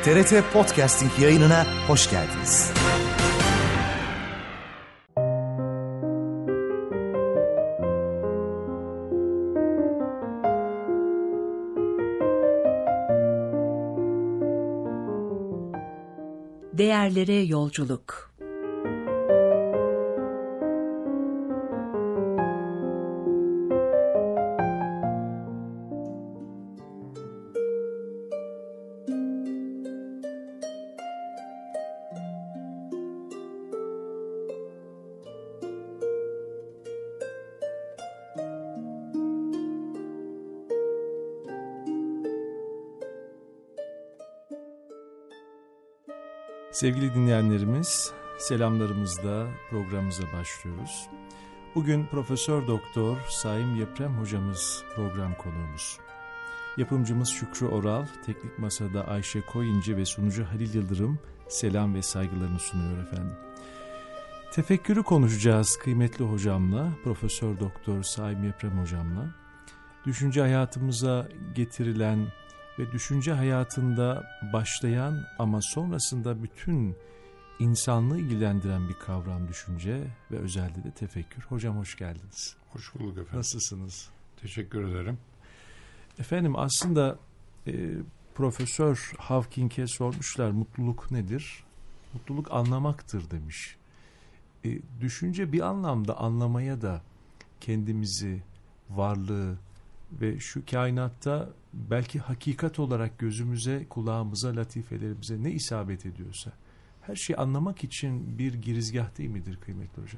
TRT Podcasting yayınına hoş geldiniz. Değerlere yolculuk. Sevgili dinleyenlerimiz, selamlarımızla programımıza başlıyoruz. Bugün Profesör Doktor Saim Yeprem hocamız program konuğumuz. Yapımcımız Şükrü Oral, teknik masada Ayşe Koyuncu ve sunucu Halil Yıldırım selam ve saygılarını sunuyor efendim. Tefekkürü konuşacağız kıymetli hocamla, Profesör Doktor Saim Yeprem hocamla. Düşünce hayatımıza getirilen ve düşünce hayatında başlayan ama sonrasında bütün insanlığı ilgilendiren bir kavram düşünce ve özellikle de tefekkür. Hocam hoş geldiniz. Hoş bulduk efendim. Nasılsınız? Teşekkür ederim. Efendim aslında Profesör Hawking'e sormuşlar mutluluk nedir? Mutluluk anlamaktır demiş. Düşünce bir anlamda anlamaya da kendimizi, varlığı ve şu kainatta belki hakikat olarak gözümüze, kulağımıza, latifelerimize ne isabet ediyorsa her şeyi anlamak için bir girizgah değil midir kıymetli hocam?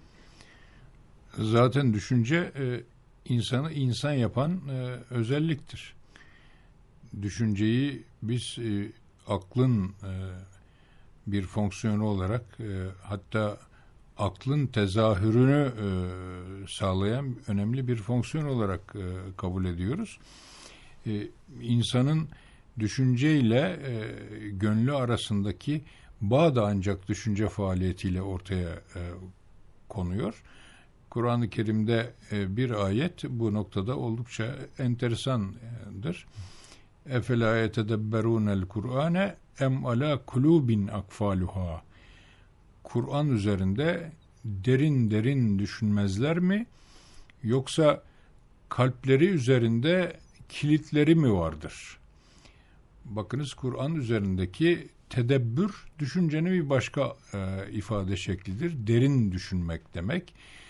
Zaten düşünce insanı insan yapan özelliktir. Düşünceyi biz aklın bir fonksiyonu olarak hatta aklın tezahürünü sağlayan önemli bir fonksiyon olarak kabul ediyoruz. İnsanın düşünceyle gönlü arasındaki bağ da ancak düşünce faaliyetiyle ortaya konuyor. Kur'an-ı Kerim'de bir ayet bu noktada oldukça enteresandır. Efela yetedebberûnel Kur'ane em ala kulubin akfaluha. Kur'an üzerinde derin derin düşünmezler mi? Yoksa kalpleri üzerinde kilitleri mi vardır? Bakınız Kur'an üzerindeki tedebbür düşüncenin bir başka ifade şeklidir. Derin düşünmek demek.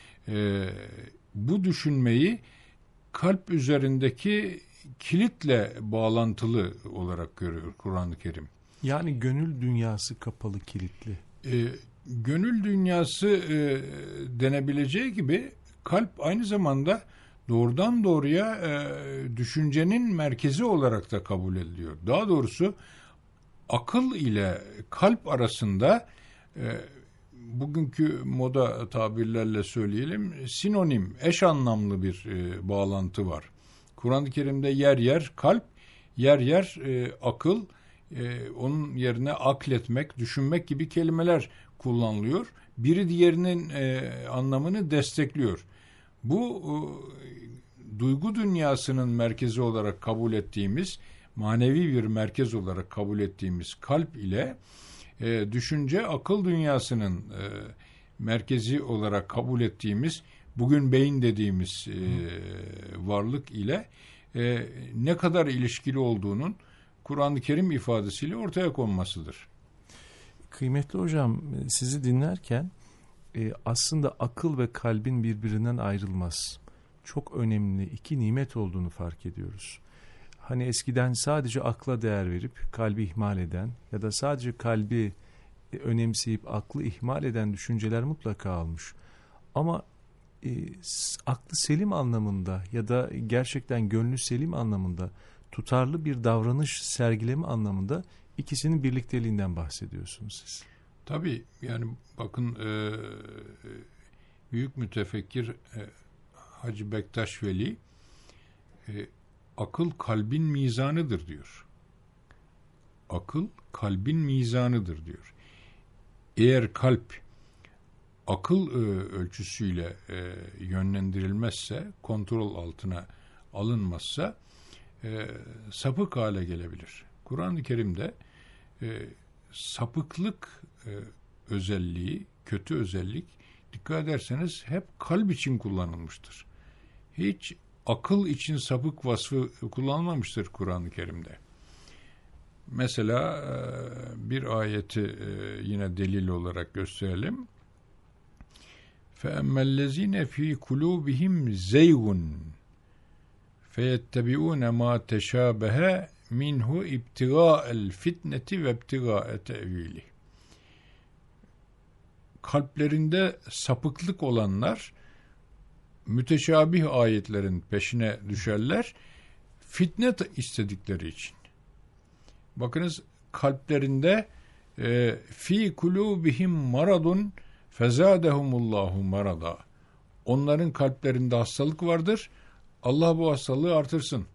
Bu düşünmeyi kalp üzerindeki kilitle bağlantılı olarak görüyor Kur'an-ı Kerim. Yani gönül dünyası kapalı, kilitli. Gönül dünyası denebileceği gibi kalp aynı zamanda doğrudan doğruya düşüncenin merkezi olarak da kabul ediliyor. Daha doğrusu akıl ile kalp arasında bugünkü moda tabirlerle söyleyelim sinonim, eş anlamlı bir bağlantı var. Kur'an-ı Kerim'de yer yer kalp, yer yer akıl, onun yerine akletmek, düşünmek gibi kelimeler kullanılıyor. Biri diğerinin anlamını destekliyor. Bu duygu dünyasının merkezi olarak kabul ettiğimiz, manevi bir merkez olarak kabul ettiğimiz kalp ile düşünce, akıl dünyasının merkezi olarak kabul ettiğimiz, bugün beyin dediğimiz varlık ile ne kadar ilişkili olduğunun Kur'an-ı Kerim ifadesiyle ortaya konmasıdır. Kıymetli hocam, sizi dinlerken aslında akıl ve kalbin birbirinden ayrılmaz. Çok önemli iki nimet olduğunu fark ediyoruz. Hani eskiden sadece akla değer verip kalbi ihmal eden ya da sadece kalbi önemseyip aklı ihmal eden düşünceler mutlaka olmuş. Ama aklı selim anlamında ya da gerçekten gönlü selim anlamında tutarlı bir davranış sergileme anlamında ikisinin birlikteliğinden bahsediyorsunuz siz. Tabii yani bakın büyük mütefekkir Hacı Bektaş Veli akıl kalbin mizanıdır diyor. Akıl kalbin mizanıdır diyor. Eğer kalp akıl ölçüsüyle yönlendirilmezse, kontrol altına alınmazsa sapık hale gelebilir. Kur'an-ı Kerim'de sapıklık özelliği, kötü özellik dikkat ederseniz hep kalp için kullanılmıştır. Hiç akıl için sapık vasfı kullanılmamıştır Kur'an-ı Kerim'de. Mesela bir ayeti yine delil olarak gösterelim. فَاَمَّا الَّذ۪ينَ ف۪ي قُلُوبِهِمْ زَيْغٌ فَيَتَّبِعُونَ مَا تَشَابَهَ مِنْهُ اِبْتِغَاءَ الْفِتْنَةِ وَاِبْتِغَاءَ تَأْو۪يلِهِ. Kalplerinde sapıklık olanlar müteşabih ayetlerin peşine düşerler, fitne istedikleri için. Bakınız, kalplerinde fi kulubihim maradun fezadehumullahu marada. Onların kalplerinde hastalık vardır. Allah bu hastalığı artırsın.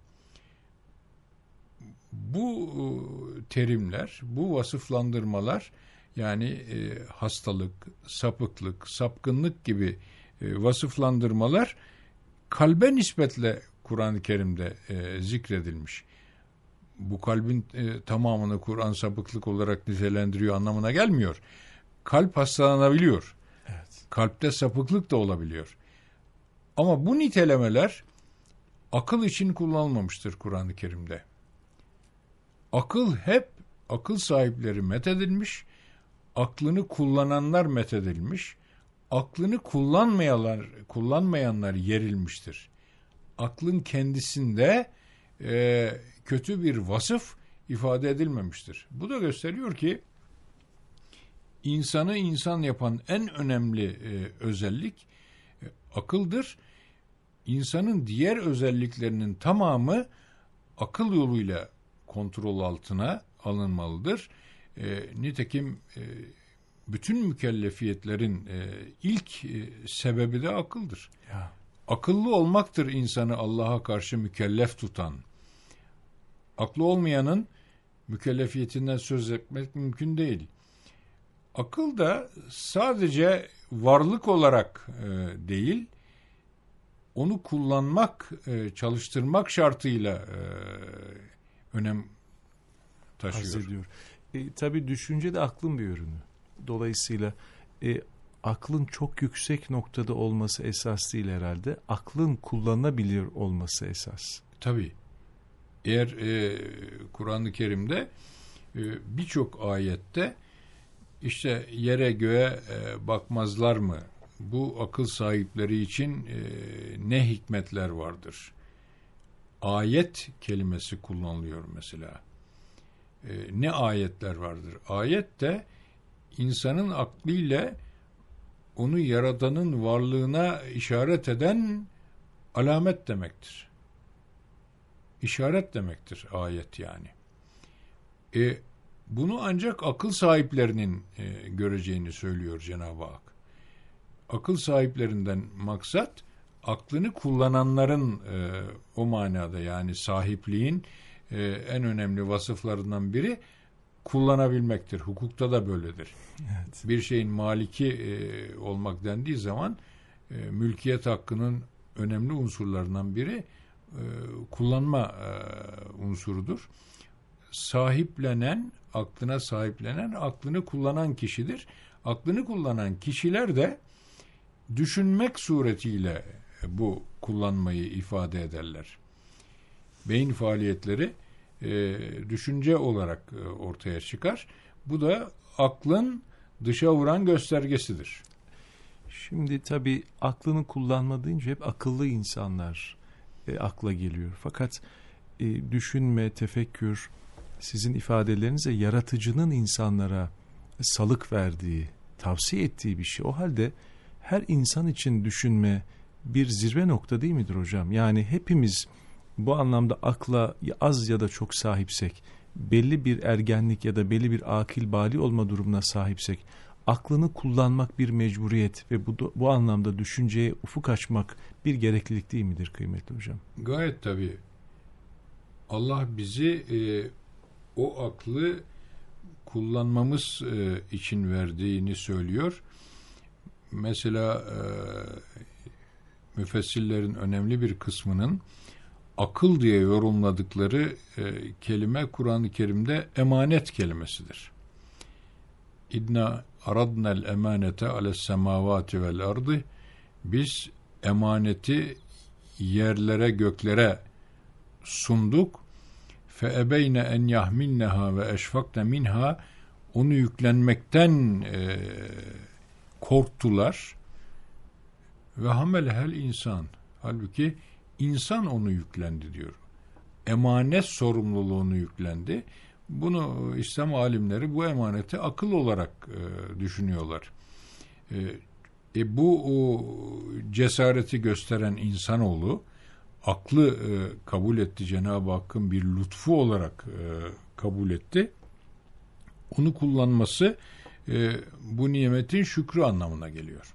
Bu terimler, bu vasıflandırmalar, yani hastalık, sapıklık, sapkınlık gibi vasıflandırmalar kalbe nispetle Kur'an-ı Kerim'de zikredilmiş. Bu kalbin tamamını Kur'an sapıklık olarak nitelendiriyor anlamına gelmiyor. Kalp hastalanabiliyor. Evet. Kalpte sapıklık da olabiliyor. Ama bu nitelemeler akıl için kullanılmamıştır Kur'an-ı Kerim'de. Akıl hep akıl sahipleri methedilmiş, aklını kullananlar methedilmiş, aklını kullanmayanlar yerilmiştir. Aklın kendisinde kötü bir vasıf ifade edilmemiştir. Bu da gösteriyor ki insanı insan yapan en önemli özellik akıldır. İnsanın diğer özelliklerinin tamamı akıl yoluyla kontrol altına alınmalıdır. Nitekim bütün mükellefiyetlerin ilk sebebi de akıldır. Ya. Akıllı olmaktır insanı Allah'a karşı mükellef tutan. Aklı olmayanın mükellefiyetinden söz etmek mümkün değil. Akıl da sadece varlık olarak değil, onu kullanmak, çalıştırmak şartıyla önem taşıyor. Ediyor. Tabii düşünce de aklın bir ürünü. Dolayısıyla aklın çok yüksek noktada olması esas değil herhalde. Aklın kullanılabilir olması esas. Tabii. Eğer Kur'an-ı Kerim'de birçok ayette işte yere göğe bakmazlar mı? Bu akıl sahipleri için ne hikmetler vardır? Ayet kelimesi kullanılıyor mesela. Ne ayetler vardır? Ayet de insanın aklıyla onu yaratanın varlığına işaret eden alamet demektir. İşaret demektir ayet yani. Bunu ancak akıl sahiplerinin göreceğini söylüyor Cenab-ı Hak. Akıl sahiplerinden maksat aklını kullananların o manada, yani sahipliğin en önemli vasıflarından biri kullanabilmektir. Hukukta da böyledir. Evet. Bir şeyin maliki olmak dendiği zaman mülkiyet hakkının önemli unsurlarından biri kullanma unsurudur. Sahiplenen, aklına sahiplenen, aklını kullanan kişidir. Aklını kullanan kişiler de düşünmek suretiyle bu kullanmayı ifade ederler. Beyin faaliyetleri düşünce olarak ortaya çıkar. Bu da aklın dışa vuran göstergesidir. Şimdi tabii aklını kullanma deyince hep akıllı insanlar akla geliyor. Fakat düşünme, tefekkür, sizin ifadelerinizle yaratıcının insanlara salık verdiği, tavsiye ettiği bir şey. O halde her insan için düşünme bir zirve nokta değil midir hocam? Yani hepimiz bu anlamda akla az ya da çok sahipsek, belli bir ergenlik ya da belli bir akil bali olma durumuna sahipsek, aklını kullanmak bir mecburiyet ve bu anlamda düşünceye ufuk açmak bir gereklilik değil midir kıymetli hocam? Gayet tabii. Allah bizi o aklı kullanmamız için verdiğini söylüyor. Mesela müfessirlerin önemli bir kısmının akıl diye yorumladıkları kelime Kur'an-ı Kerim'de emanet kelimesidir. İnna aradnel emanete ales semavati vel ardı. Biz emaneti yerlere göklere sunduk. Fe ebeyne en yahmilneha ve eşfakne minha. Onu yüklenmekten korktular. Ve hamelehel insan. Halbuki insan onu yüklendi diyor. Emanet sorumluluğunu yüklendi. Bunu İslam alimleri bu emaneti akıl olarak düşünüyorlar. Bu cesareti gösteren insanoğlu aklı kabul etti. Cenab-ı Hakk'ın bir lütfu olarak kabul etti. Onu kullanması bu nimetin şükrü anlamına geliyor.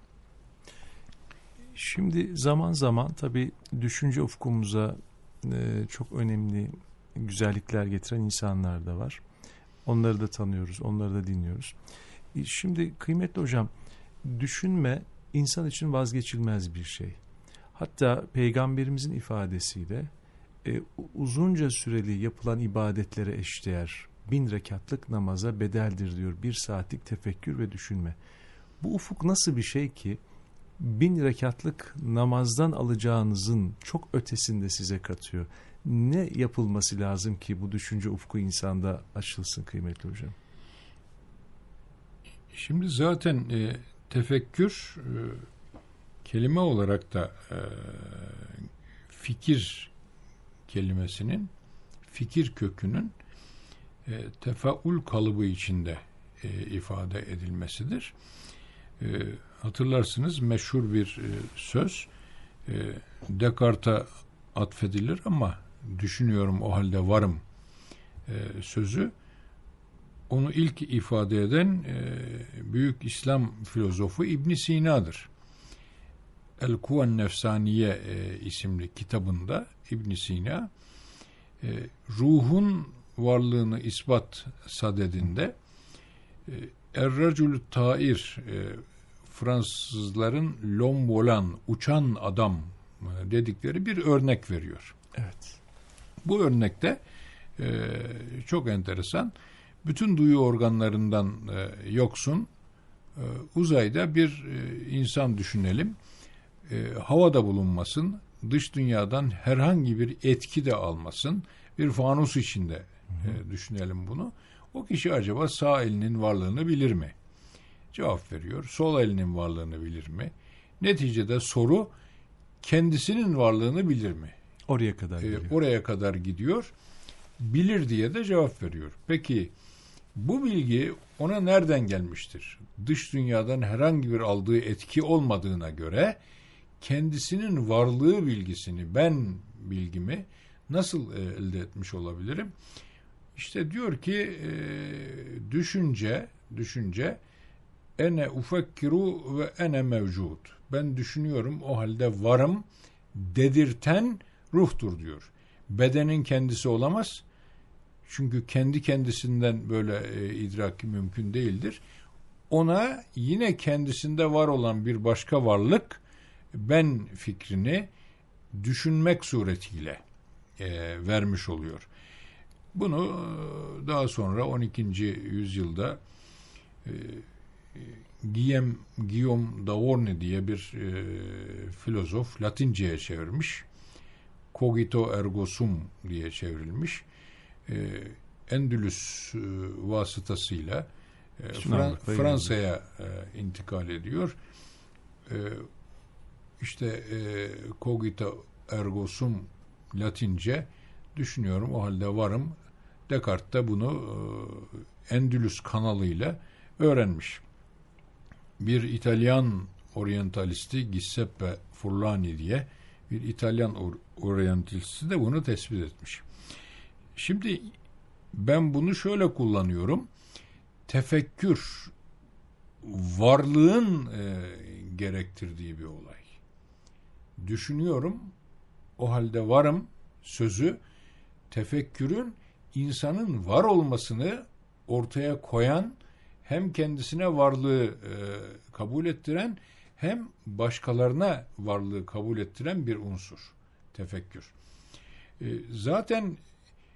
Şimdi zaman zaman tabii düşünce ufkumuza çok önemli güzellikler getiren insanlar da var. Onları da tanıyoruz, onları da dinliyoruz. Şimdi kıymetli hocam, düşünme insan için vazgeçilmez bir şey. Hatta Peygamberimizin ifadesiyle uzunca süreli yapılan ibadetlere eşdeğer 1000 rekatlık namaza bedeldir diyor 1 saatlik tefekkür ve düşünme. Bu ufuk nasıl bir şey ki 1000 rekatlık namazdan alacağınızın çok ötesinde size katıyor. Ne yapılması lazım ki bu düşünce ufku insanda açılsın kıymetli hocam? Şimdi zaten tefekkür kelime olarak da fikir kelimesinin, fikir kökünün tefaul kalıbı içinde ifade edilmesidir. Hatırlarsınız meşhur bir söz Descartes'a atfedilir ama düşünüyorum o halde varım sözü. Onu ilk ifade eden büyük İslam filozofu İbn Sina'dır. El-Kuven Nefsaniye isimli kitabında İbn Sina ruhun varlığını ispat sadedinde Er-Racul Tair Fransızların l'homme volant, uçan adam dedikleri bir örnek veriyor. Evet. Bu örnekte çok enteresan. Bütün duyu organlarından yoksun uzayda bir insan düşünelim. Havada bulunmasın, dış dünyadan herhangi bir etki de almasın. Bir fanus içinde düşünelim bunu. O kişi acaba sağ elinin varlığını bilir mi? Cevap veriyor. Sol elinin varlığını bilir mi? Neticede soru kendisinin varlığını bilir mi? Oraya kadar gidiyor. Oraya kadar gidiyor. Bilir diye de cevap veriyor. Peki bu bilgi ona nereden gelmiştir? Dış dünyadan herhangi bir aldığı etki olmadığına göre kendisinin varlığı bilgisini, ben bilgimi nasıl elde etmiş olabilirim? İşte diyor ki düşünce ene ufekkiru ve ene mevcud. Ben düşünüyorum o halde varım dedirten ruhtur diyor. Bedenin kendisi olamaz. Çünkü kendi kendisinden böyle idraki mümkün değildir. Ona yine kendisinde var olan bir başka varlık ben fikrini düşünmek suretiyle vermiş oluyor. Bunu daha sonra 12. yüzyılda Guillaume d'Avorne diye bir filozof Latince'ye çevirmiş. Cogito ergo sum diye çevrilmiş. Endülüs vasıtasıyla Fransa'ya intikal ediyor. İşte cogito ergo sum Latince, düşünüyorum o halde varım. Descartes de bunu Endülüs kanalıyla öğrenmiş. Bir İtalyan oryantalisti Giuseppe Furlani diye bir İtalyan oryantalisti de bunu tespit etmiş. Şimdi ben bunu şöyle kullanıyorum. Tefekkür varlığın gerektirdiği bir olay. Düşünüyorum, o halde varım sözü tefekkürün insanın var olmasını ortaya koyan, hem kendisine varlığı kabul ettiren hem başkalarına varlığı kabul ettiren bir unsur tefekkür. Zaten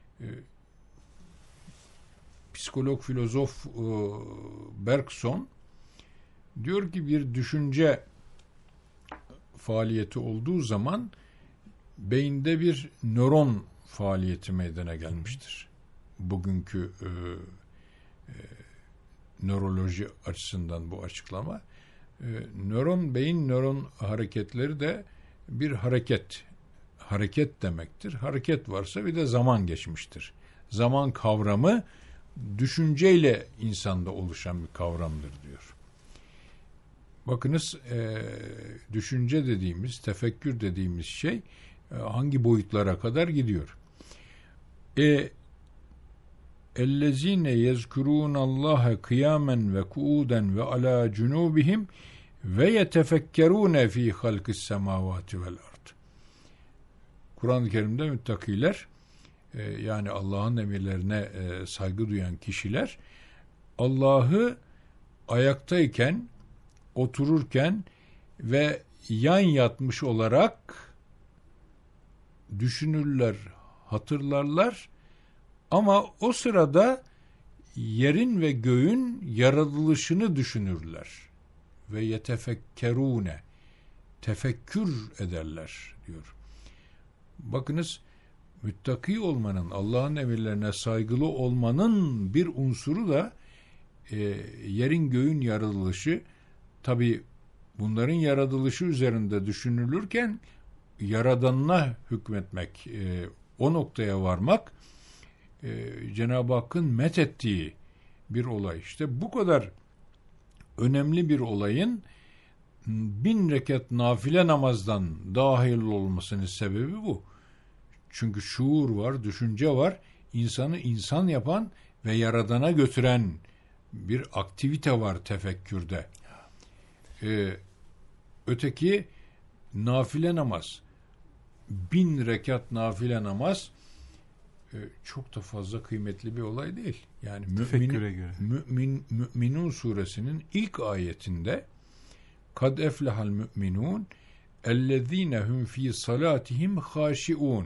psikolog, filozof Bergson diyor ki bir düşünce faaliyeti olduğu zaman beyinde bir nöron faaliyeti meydana gelmiştir. Bugünkü nöroloji açısından bu açıklama. Beyin nöron hareketleri de bir hareket demektir. Hareket varsa bir de zaman geçmiştir. Zaman kavramı düşünceyle insanda oluşan bir kavramdır diyor. Bakınız düşünce dediğimiz, tefekkür dediğimiz şey hangi boyutlara kadar gidiyor? اَلَّذ۪ينَ يَذْكُرُونَ اللّٰهَ قِيَامًا وَقُعُودًا وَعَلَى جُنُوبِهِمْ وَيَتَفَكَّرُونَ ف۪ي خَلْقِ السَّمَاوَاتِ وَالْاَرْضِ. Kur'an-ı Kerim'de müttakiler, yani Allah'ın emirlerine saygı duyan kişiler, Allah'ı ayaktayken, otururken ve yan yatmış olarak düşünürler, hatırlarlar ama o sırada yerin ve göğün yaratılışını düşünürler ve yetefekkerune, tefekkür ederler diyor. Bakınız, müttaki olmanın, Allah'ın emirlerine saygılı olmanın bir unsuru da yerin göğün yaratılışı. Tabi bunların yaratılışı üzerinde düşünülürken Yaradanına hükmetmek, o noktaya varmak Cenab-ı Hakk'ın methettiği bir olay. İşte bu kadar önemli bir olayın 1000 rekat nafile namazdan dahil olmasının sebebi bu. Çünkü şuur var, düşünce var, insanı insan yapan ve Yaradan'a götüren bir aktivite var tefekkürde. Öteki nafile namaz, 1000 rekat nafile namaz çok da fazla kıymetli bir olay değil. Yani Mü'minun suresinin ilk ayetinde kad eflehal mü'minun ellezine hum fi salatihim haşiun.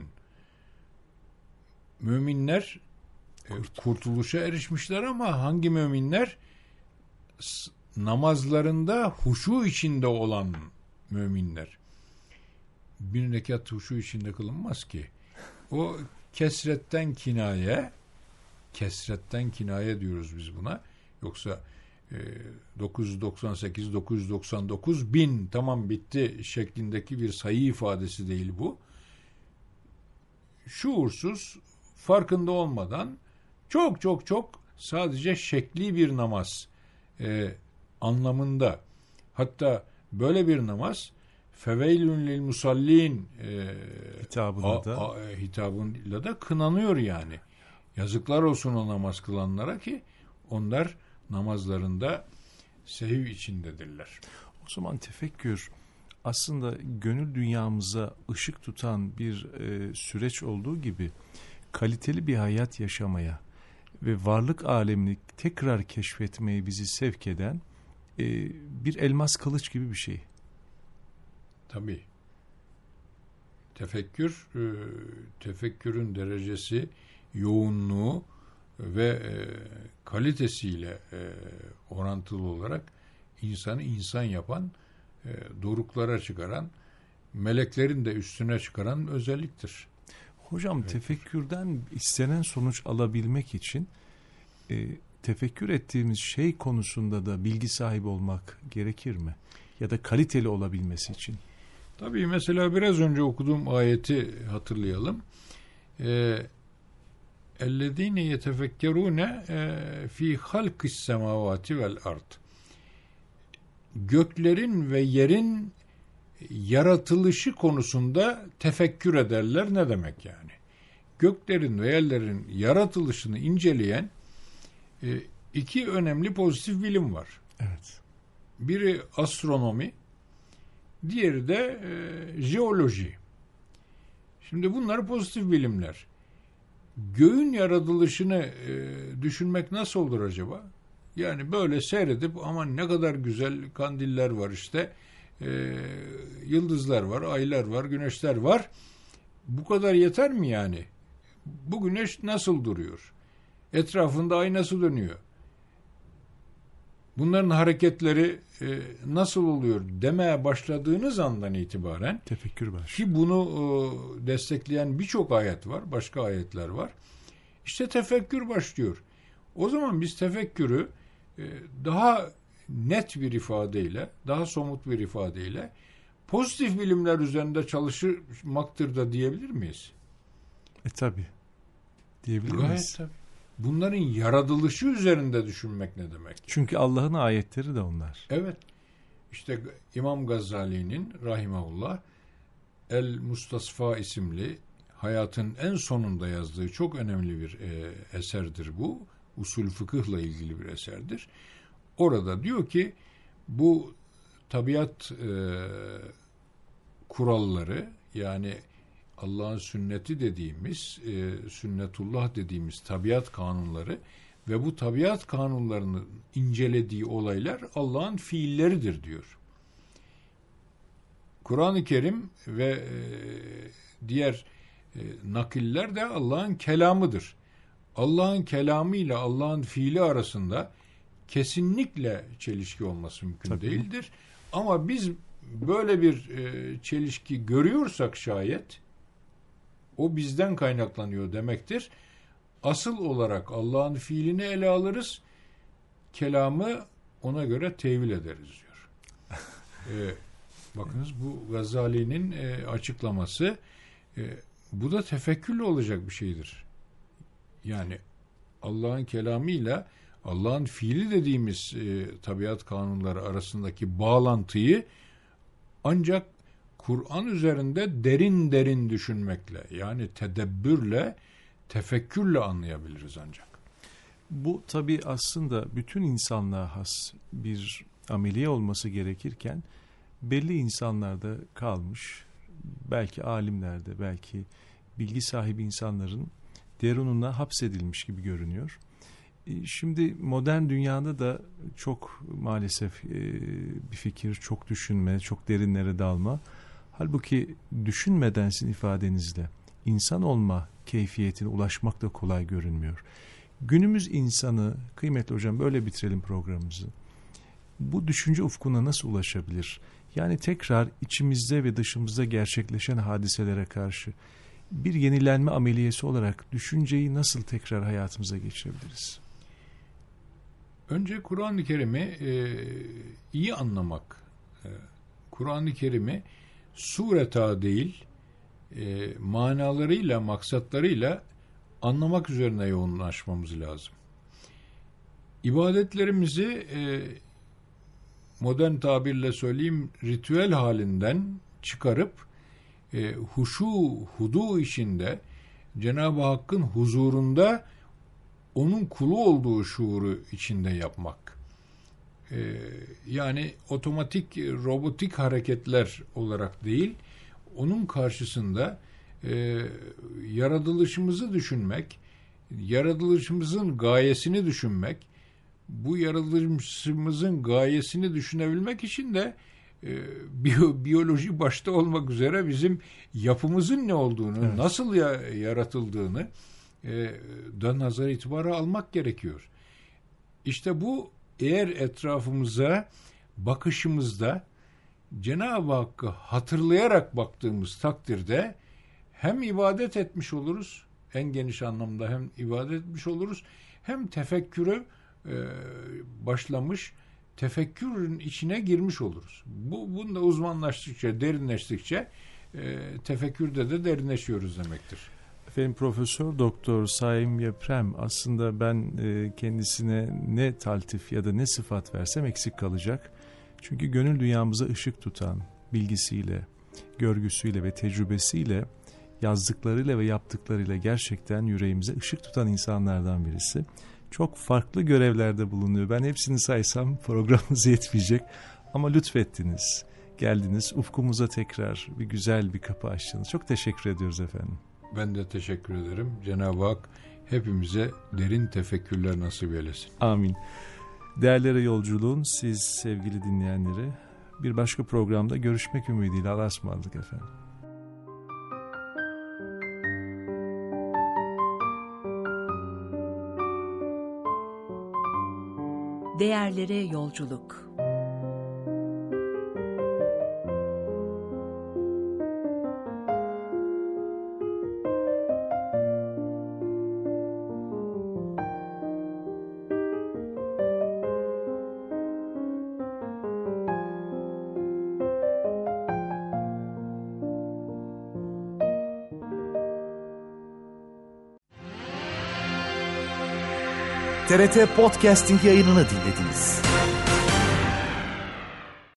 Müminler kurtuluşa erişmişler ama hangi müminler? Namazlarında huşu içinde olan müminler. 1000 rekat huşu içinde kılınmaz ki. O kesretten kinaye diyoruz biz buna. Yoksa 998, 999, 1000 tamam bitti şeklindeki bir sayı ifadesi değil bu. Şuursuz, farkında olmadan çok sadece şekli bir namaz anlamında. Hatta böyle bir namaz feveylün lil musallin hitabıyla da kınanıyor yani. Yazıklar olsun o namaz kılanlara ki onlar namazlarında sehiv içindedirler. O zaman tefekkür aslında gönül dünyamıza ışık tutan bir süreç olduğu gibi kaliteli bir hayat yaşamaya ve varlık alemini tekrar keşfetmeye bizi sevk eden bir elmas kılıç gibi bir şey. Tabii. Tefekkürün derecesi, yoğunluğu ve kalitesiyle orantılı olarak insanı insan yapan, doruklara çıkaran, meleklerin de üstüne çıkaran özelliktir. Hocam evet. Tefekkürden istenen sonuç alabilmek için tefekkür ettiğimiz şey konusunda da bilgi sahibi olmak gerekir mi? Ya da kaliteli olabilmesi için. Tabii mesela biraz önce okuduğum ayeti hatırlayalım. اَلَّذ۪ينَ يَتَفَكَّرُونَ ف۪ي خَلْقِ السَّمَاوَاتِ وَالْاَرْضِ. Göklerin ve yerin yaratılışı konusunda tefekkür ederler. Ne demek yani? Göklerin ve yerlerin yaratılışını inceleyen iki önemli pozitif bilim var. Evet. Biri astronomi, diğeri de jeoloji. Şimdi bunlar pozitif bilimler. Göğün yaratılışını düşünmek nasıl olur acaba? Yani böyle seyredip aman ne kadar güzel kandiller var işte, yıldızlar var, aylar var, güneşler var. Bu kadar yeter mi yani? Bu güneş nasıl duruyor? Etrafında ay nasıl dönüyor? Bunların hareketleri nasıl oluyor demeye başladığınız andan itibaren tefekkür var. Ki bunu destekleyen birçok ayet var, başka ayetler var. İşte tefekkür başlıyor. O zaman biz tefekkürü daha net bir ifadeyle, daha somut bir ifadeyle pozitif bilimler üzerinde çalışmaktır da diyebilir miyiz? Tabii. Diyebilir Gayet miyiz? tabii. Bunların yaratılışı üzerinde düşünmek ne demek? Çünkü Allah'ın ayetleri de onlar. Evet. İşte İmam Gazali'nin rahimahullah El Mustasfa isimli hayatın en sonunda yazdığı çok önemli bir eserdir bu. Usul fıkıhla ilgili bir eserdir. Orada diyor ki bu tabiat kuralları, yani Allah'ın sünneti dediğimiz, sünnetullah dediğimiz tabiat kanunları ve bu tabiat kanunlarının incelediği olaylar Allah'ın fiilleridir diyor. Kur'an-ı Kerim ve diğer nakiller de Allah'ın kelamıdır. Allah'ın kelamı ile Allah'ın fiili arasında kesinlikle çelişki olması mümkün değildir. Ama biz böyle bir çelişki görüyorsak şayet o bizden kaynaklanıyor demektir. Asıl olarak Allah'ın fiilini ele alırız, kelamı ona göre tevil ederiz diyor. Bakınız bu Gazali'nin açıklaması, bu da tefekkürle olacak bir şeydir. Yani Allah'ın kelamıyla Allah'ın fiili dediğimiz tabiat kanunları arasındaki bağlantıyı ancak Kur'an üzerinde derin derin düşünmekle, yani tedebbürle, tefekkürle anlayabiliriz ancak. Bu tabii aslında bütün insanlığa has bir ameliye olması gerekirken belli insanlarda kalmış, belki alimlerde, belki bilgi sahibi insanların derununa hapsedilmiş gibi görünüyor. Şimdi modern dünyada da çok maalesef bir fikir, çok düşünme, çok derinlere dalma. Halbuki düşünmeden sizin ifadenizle insan olma keyfiyetine ulaşmak da kolay görünmüyor. Günümüz insanı, kıymetli hocam, böyle bitirelim programımızı. Bu düşünce ufkuna nasıl ulaşabilir? Yani tekrar içimizde ve dışımızda gerçekleşen hadiselere karşı bir yenilenme ameliyesi olarak düşünceyi nasıl tekrar hayatımıza geçirebiliriz? Önce Kur'an-ı Kerim'i iyi anlamak, Kur'an-ı Kerim'i sureta değil, manalarıyla, maksatlarıyla anlamak üzerine yoğunlaşmamız lazım. İbadetlerimizi modern tabirle söyleyeyim, ritüel halinden çıkarıp huşu, hudu içinde Cenab-ı Hakk'ın huzurunda onun kulu olduğu şuuru içinde yapmak. Yani otomatik, robotik hareketler olarak değil, onun karşısında yaratılışımızı düşünmek, yaratılışımızın gayesini düşünmek, bu yaratılışımızın gayesini düşünebilmek için de biyoloji başta olmak üzere bizim yapımızın ne olduğunu, nasıl yaratıldığını da nazar itibara almak gerekiyor. İşte bu, eğer etrafımıza bakışımızda Cenab-ı Hakk'ı hatırlayarak baktığımız takdirde hem ibadet etmiş oluruz, en geniş anlamda hem ibadet etmiş oluruz, hem tefekkürü başlamış, tefekkürün içine girmiş oluruz. Bunda uzmanlaştıkça, derinleştikçe tefekkürde de derinleşiyoruz demektir. Efendim, Profesör Doktor Saim Yeprem, aslında ben kendisine ne taltif ya da ne sıfat versem eksik kalacak. Çünkü gönül dünyamıza ışık tutan bilgisiyle, görgüsüyle ve tecrübesiyle, yazdıklarıyla ve yaptıklarıyla gerçekten yüreğimize ışık tutan insanlardan birisi. Çok farklı görevlerde bulunuyor. Ben hepsini saysam programımız yetmeyecek. Ama lütfettiniz, geldiniz, ufkumuza tekrar bir güzel bir kapı açtınız. Çok teşekkür ediyoruz efendim. Ben de teşekkür ederim. Cenab-ı Hak hepimize derin tefekkürler nasip eylesin. Amin. Değerlere yolculuğun, siz sevgili dinleyenleri, bir başka programda görüşmek ümidiyle. Allah'a ısmarladık efendim. Değerlere yolculuk. TRT Podcasting yayınını dinlediniz.